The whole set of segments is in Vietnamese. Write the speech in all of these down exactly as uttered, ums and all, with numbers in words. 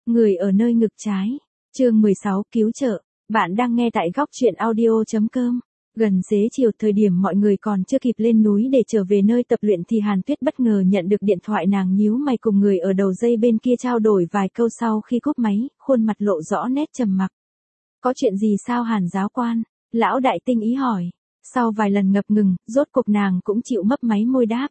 Người ở nơi ngực trái. Chương mười sáu cứu trợ. Bạn đang nghe tại góc truyện audio.com. Gần xế chiều, thời điểm mọi người còn chưa kịp lên núi để trở về nơi tập luyện thì Hàn Tuyết bất ngờ nhận được điện thoại. Nàng nhíu mày cùng người ở đầu dây bên kia trao đổi vài câu, sau khi cúp máy, khuôn mặt lộ rõ nét trầm mặc. Có chuyện gì sao Hàn giáo quan? Lão đại tinh ý hỏi. Sau vài lần ngập ngừng, rốt cục nàng cũng chịu mấp máy môi đáp.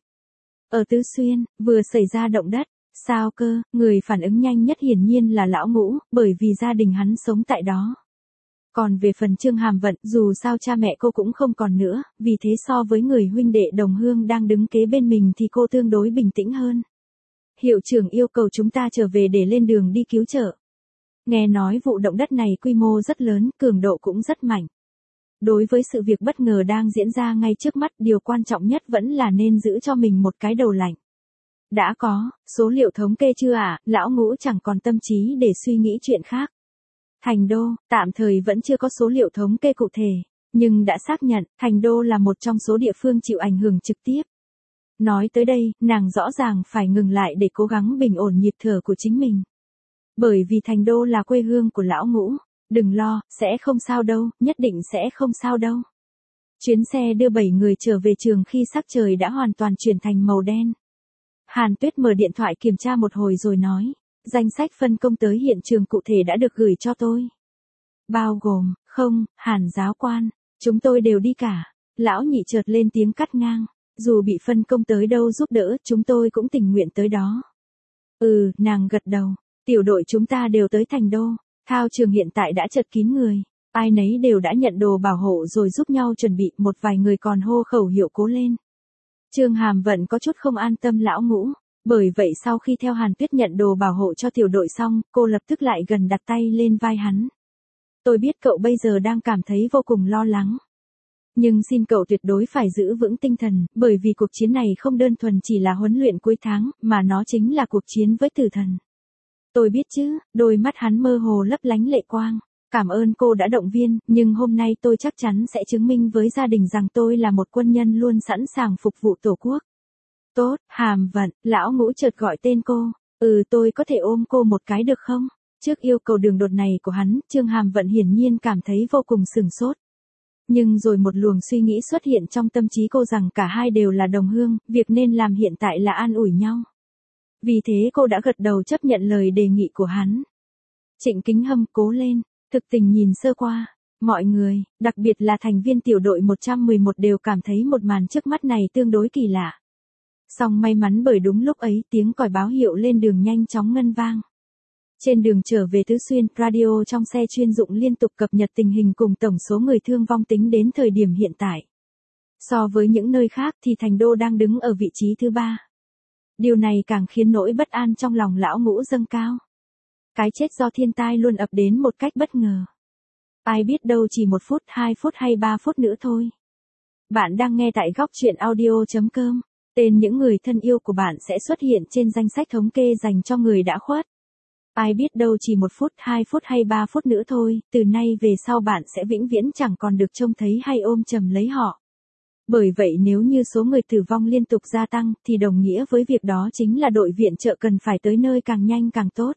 Ở Tứ Xuyên, vừa xảy ra động đất. Sao cơ? Người phản ứng nhanh nhất hiển nhiên là lão Ngũ, bởi vì gia đình hắn sống tại đó. Còn về phần Trương Hàm Vận, dù sao cha mẹ cô cũng không còn nữa, vì thế so với người huynh đệ đồng hương đang đứng kế bên mình thì cô tương đối bình tĩnh hơn. Hiệu trưởng yêu cầu chúng ta trở về để lên đường đi cứu trợ. Nghe nói vụ động đất này quy mô rất lớn, cường độ cũng rất mạnh. Đối với sự việc bất ngờ đang diễn ra ngay trước mắt, điều quan trọng nhất vẫn là nên giữ cho mình một cái đầu lạnh. Đã có số liệu thống kê chưa ạ? À? Lão Ngũ chẳng còn tâm trí để suy nghĩ chuyện khác. Thành Đô, tạm thời vẫn chưa có số liệu thống kê cụ thể, nhưng đã xác nhận, Thành Đô là một trong số địa phương chịu ảnh hưởng trực tiếp. Nói tới đây, nàng rõ ràng phải ngừng lại để cố gắng bình ổn nhịp thở của chính mình. Bởi vì Thành Đô là quê hương của lão Ngũ, đừng lo, sẽ không sao đâu, nhất định sẽ không sao đâu. Chuyến xe đưa bảy người trở về trường khi sắc trời đã hoàn toàn chuyển thành màu đen. Hàn Tuyết mở điện thoại kiểm tra một hồi rồi nói, danh sách phân công tới hiện trường cụ thể đã được gửi cho tôi. Bao gồm, không, Hàn giáo quan, chúng tôi đều đi cả. Lão Nhị chợt lên tiếng cắt ngang, dù bị phân công tới đâu giúp đỡ, chúng tôi cũng tình nguyện tới đó. Ừ, nàng gật đầu, tiểu đội chúng ta đều tới Thành Đô, thao trường hiện tại đã chật kín người, ai nấy đều đã nhận đồ bảo hộ rồi giúp nhau chuẩn bị, một vài người còn hô khẩu hiệu cố lên. Trương Hàm Vận có chút không an tâm lão Ngũ, bởi vậy sau khi theo Hàn Tuyết nhận đồ bảo hộ cho tiểu đội xong, cô lập tức lại gần đặt tay lên vai hắn. Tôi biết cậu bây giờ đang cảm thấy vô cùng lo lắng. Nhưng xin cậu tuyệt đối phải giữ vững tinh thần, bởi vì cuộc chiến này không đơn thuần chỉ là huấn luyện cuối tháng, mà nó chính là cuộc chiến với tử thần. Tôi biết chứ, đôi mắt hắn mơ hồ lấp lánh lệ quang. Cảm ơn cô đã động viên, nhưng hôm nay tôi chắc chắn sẽ chứng minh với gia đình rằng tôi là một quân nhân luôn sẵn sàng phục vụ Tổ quốc. Tốt, Hàm Vận, lão Ngũ chợt gọi tên cô. Ừ, tôi có thể ôm cô một cái được không? Trước yêu cầu đường đột này của hắn, Trương Hàm Vận hiển nhiên cảm thấy vô cùng sửng sốt. Nhưng rồi một luồng suy nghĩ xuất hiện trong tâm trí cô rằng cả hai đều là đồng hương, việc nên làm hiện tại là an ủi nhau. Vì thế cô đã gật đầu chấp nhận lời đề nghị của hắn. Trịnh Kính Hâm, cố lên. Thực tình nhìn sơ qua, mọi người, đặc biệt là thành viên tiểu đội một trăm mười một đều cảm thấy một màn trước mắt này tương đối kỳ lạ. Song may mắn bởi đúng lúc ấy tiếng còi báo hiệu lên đường nhanh chóng ngân vang. Trên đường trở về Tứ Xuyên, radio trong xe chuyên dụng liên tục cập nhật tình hình cùng tổng số người thương vong tính đến thời điểm hiện tại. So với những nơi khác thì Thành Đô đang đứng ở vị trí thứ ba. Điều này càng khiến nỗi bất an trong lòng lão Ngũ dâng cao. Cái chết do thiên tai luôn ập đến một cách bất ngờ. Ai biết đâu chỉ một phút, hai phút hay ba phút nữa thôi. Bạn đang nghe tại góc truyện audio.com. Tên những người thân yêu của bạn sẽ xuất hiện trên danh sách thống kê dành cho người đã khuất. Ai biết đâu chỉ một phút, hai phút hay ba phút nữa thôi, từ nay về sau bạn sẽ vĩnh viễn chẳng còn được trông thấy hay ôm chầm lấy họ. Bởi vậy nếu như số người tử vong liên tục gia tăng, thì đồng nghĩa với việc đó chính là đội viện trợ cần phải tới nơi càng nhanh càng tốt.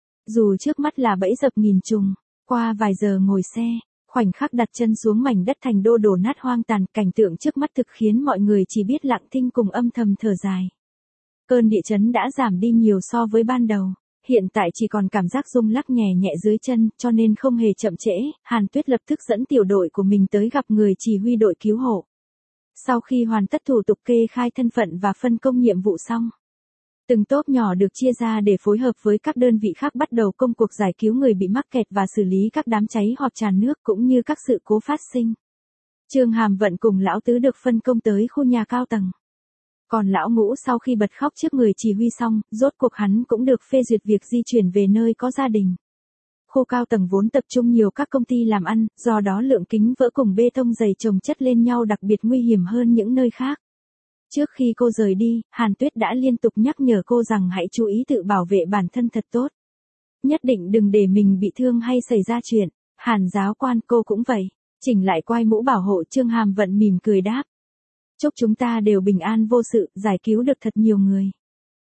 Dù trước mắt là bẫy dập nghìn trùng, qua vài giờ ngồi xe, khoảnh khắc đặt chân xuống mảnh đất Thành Đô đổ nát hoang tàn, cảnh tượng trước mắt thực khiến mọi người chỉ biết lặng thinh cùng âm thầm thở dài. Cơn địa chấn đã giảm đi nhiều so với ban đầu, hiện tại chỉ còn cảm giác rung lắc nhẹ nhẹ dưới chân, cho nên không hề chậm trễ, Hàn Tuyết lập tức dẫn tiểu đội của mình tới gặp người chỉ huy đội cứu hộ. Sau khi hoàn tất thủ tục kê khai thân phận và phân công nhiệm vụ xong, từng tốp nhỏ được chia ra để phối hợp với các đơn vị khác bắt đầu công cuộc giải cứu người bị mắc kẹt và xử lý các đám cháy hoặc tràn nước cũng như các sự cố phát sinh. Trương Hàm Vận cùng lão Tứ được phân công tới khu nhà cao tầng. Còn lão Ngũ sau khi bật khóc trước người chỉ huy xong, rốt cuộc hắn cũng được phê duyệt việc di chuyển về nơi có gia đình. Khu cao tầng vốn tập trung nhiều các công ty làm ăn, do đó lượng kính vỡ cùng bê tông dày chồng chất lên nhau đặc biệt nguy hiểm hơn những nơi khác. Trước khi cô rời đi, Hàn Tuyết đã liên tục nhắc nhở cô rằng hãy chú ý tự bảo vệ bản thân thật tốt. Nhất định đừng để mình bị thương hay xảy ra chuyện. Hàn giáo quan, cô cũng vậy. Chỉnh lại quai mũ bảo hộ, Trương Hàm Vận mỉm cười đáp. Chúc chúng ta đều bình an vô sự, giải cứu được thật nhiều người.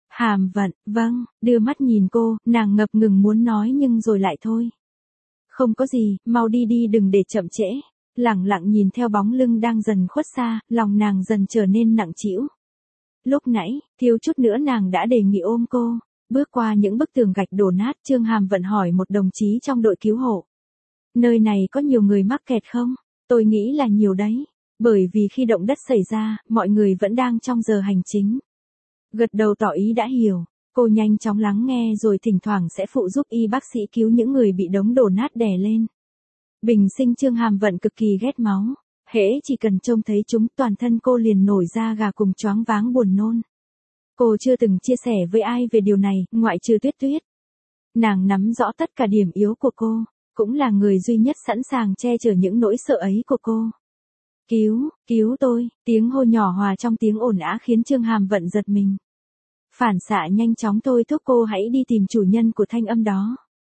Hàm Vận, vâng, đưa mắt nhìn cô, nàng ngập ngừng muốn nói nhưng rồi lại thôi. Không có gì, mau đi đi đừng để chậm trễ. Lẳng lặng nhìn theo bóng lưng đang dần khuất xa, lòng nàng dần trở nên nặng trĩu. Lúc nãy, thiếu chút nữa nàng đã đề nghị ôm cô. Bước qua những bức tường gạch đổ nát, Trương Hàm Vận hỏi một đồng chí trong đội cứu hộ. Nơi này có nhiều người mắc kẹt không? Tôi nghĩ là nhiều đấy. Bởi vì khi động đất xảy ra, mọi người vẫn đang trong giờ hành chính. Gật đầu tỏ ý đã hiểu. Cô nhanh chóng lắng nghe rồi thỉnh thoảng sẽ phụ giúp y bác sĩ cứu những người bị đống đổ nát đè lên. Bình sinh Trương Hàm Vận cực kỳ ghét máu. Hễ chỉ cần trông thấy chúng toàn thân cô liền nổi da gà cùng choáng váng buồn nôn. Cô chưa từng chia sẻ với ai về điều này, ngoại trừ Tuyết Tuyết. Nàng nắm rõ tất cả điểm yếu của cô, cũng là người duy nhất sẵn sàng che chở những nỗi sợ ấy của cô. Cứu, cứu tôi, tiếng hô nhỏ hòa trong tiếng ồn ào khiến Trương Hàm Vận giật mình. Phản xạ nhanh chóng thôi thúc cô hãy đi tìm chủ nhân của thanh âm đó.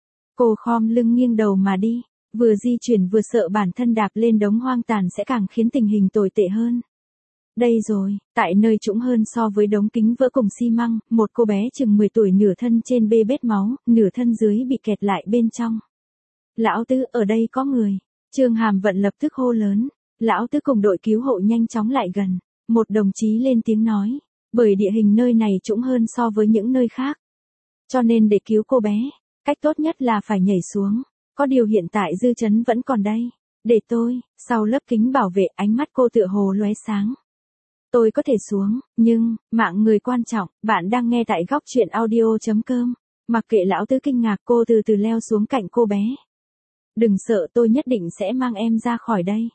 Cô khom lưng nghiêng đầu mà đi, vừa di chuyển vừa sợ bản thân đạp lên đống hoang tàn sẽ càng khiến tình hình tồi tệ hơn. Đây rồi, tại nơi trũng hơn so với đống kính vỡ cùng xi măng, một cô bé chừng mười tuổi nửa thân trên bê bết máu, nửa thân dưới bị kẹt lại bên trong. Lão Tứ, ở đây có người. Trương Hàm Vận lập tức hô lớn. Lão Tứ cùng đội cứu hộ nhanh chóng lại gần. Một đồng chí lên tiếng nói. Bởi địa hình nơi này trũng hơn so với những nơi khác. Cho nên để cứu cô bé, cách tốt nhất là phải nhảy xuống. Có điều hiện tại dư chấn vẫn còn đây. Để tôi, sau lớp kính bảo vệ ánh mắt cô tựa hồ lóe sáng. Tôi có thể xuống, nhưng, mạng người quan trọng, bạn đang nghe tại góc truyện audio chấm com. Mặc kệ Lão Tứ kinh ngạc cô từ từ leo xuống cạnh cô bé. Đừng sợ tôi nhất định sẽ mang em ra khỏi đây.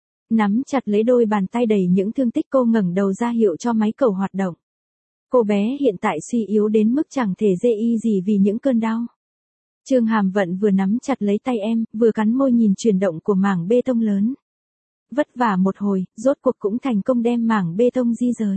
Nắm chặt lấy đôi bàn tay đầy những thương tích cô ngẩng đầu ra hiệu cho máy cầu hoạt động. Cô bé hiện tại suy yếu đến mức chẳng thể dê y gì vì những cơn đau. Trương Hàm Vận vừa nắm chặt lấy tay em, vừa cắn môi nhìn chuyển động của mảng bê tông lớn. Vất vả một hồi, rốt cuộc cũng thành công đem mảng bê tông di rời.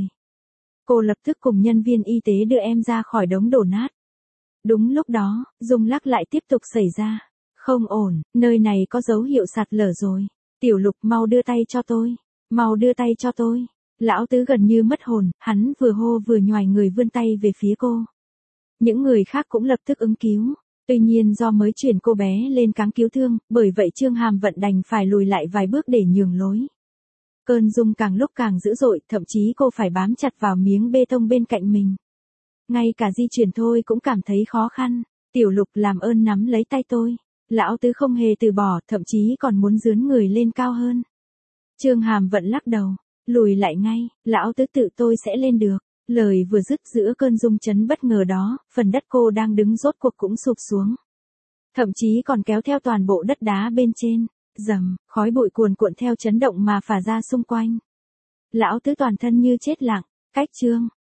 Cô lập tức cùng nhân viên y tế đưa em ra khỏi đống đổ nát. Đúng lúc đó, rung lắc lại tiếp tục xảy ra. Không ổn, nơi này có dấu hiệu sạt lở rồi. Tiểu Lục mau đưa tay cho tôi. Mau đưa tay cho tôi. Lão Tứ gần như mất hồn, hắn vừa hô vừa nhoài người vươn tay về phía cô. Những người khác cũng lập tức ứng cứu. Tuy nhiên do mới chuyển cô bé lên cáng cứu thương, bởi vậy Trương Hàm Vận đành phải lùi lại vài bước để nhường lối. Cơn rung càng lúc càng dữ dội, thậm chí cô phải bám chặt vào miếng bê tông bên cạnh mình. Ngay cả di chuyển thôi cũng cảm thấy khó khăn. Tiểu Lục làm ơn nắm lấy tay tôi. Lão Tứ không hề từ bỏ, thậm chí còn muốn dướn người lên cao hơn. Trương Hàm Vận lắc đầu, lùi lại ngay, Lão Tứ tự tôi sẽ lên được. Lời vừa dứt giữa cơn rung chấn bất ngờ đó, phần đất cô đang đứng rốt cuộc cũng sụp xuống. Thậm chí còn kéo theo toàn bộ đất đá bên trên. Rầm, khói bụi cuồn cuộn theo chấn động mà phả ra xung quanh. Lão Tứ toàn thân như chết lặng, cách Trương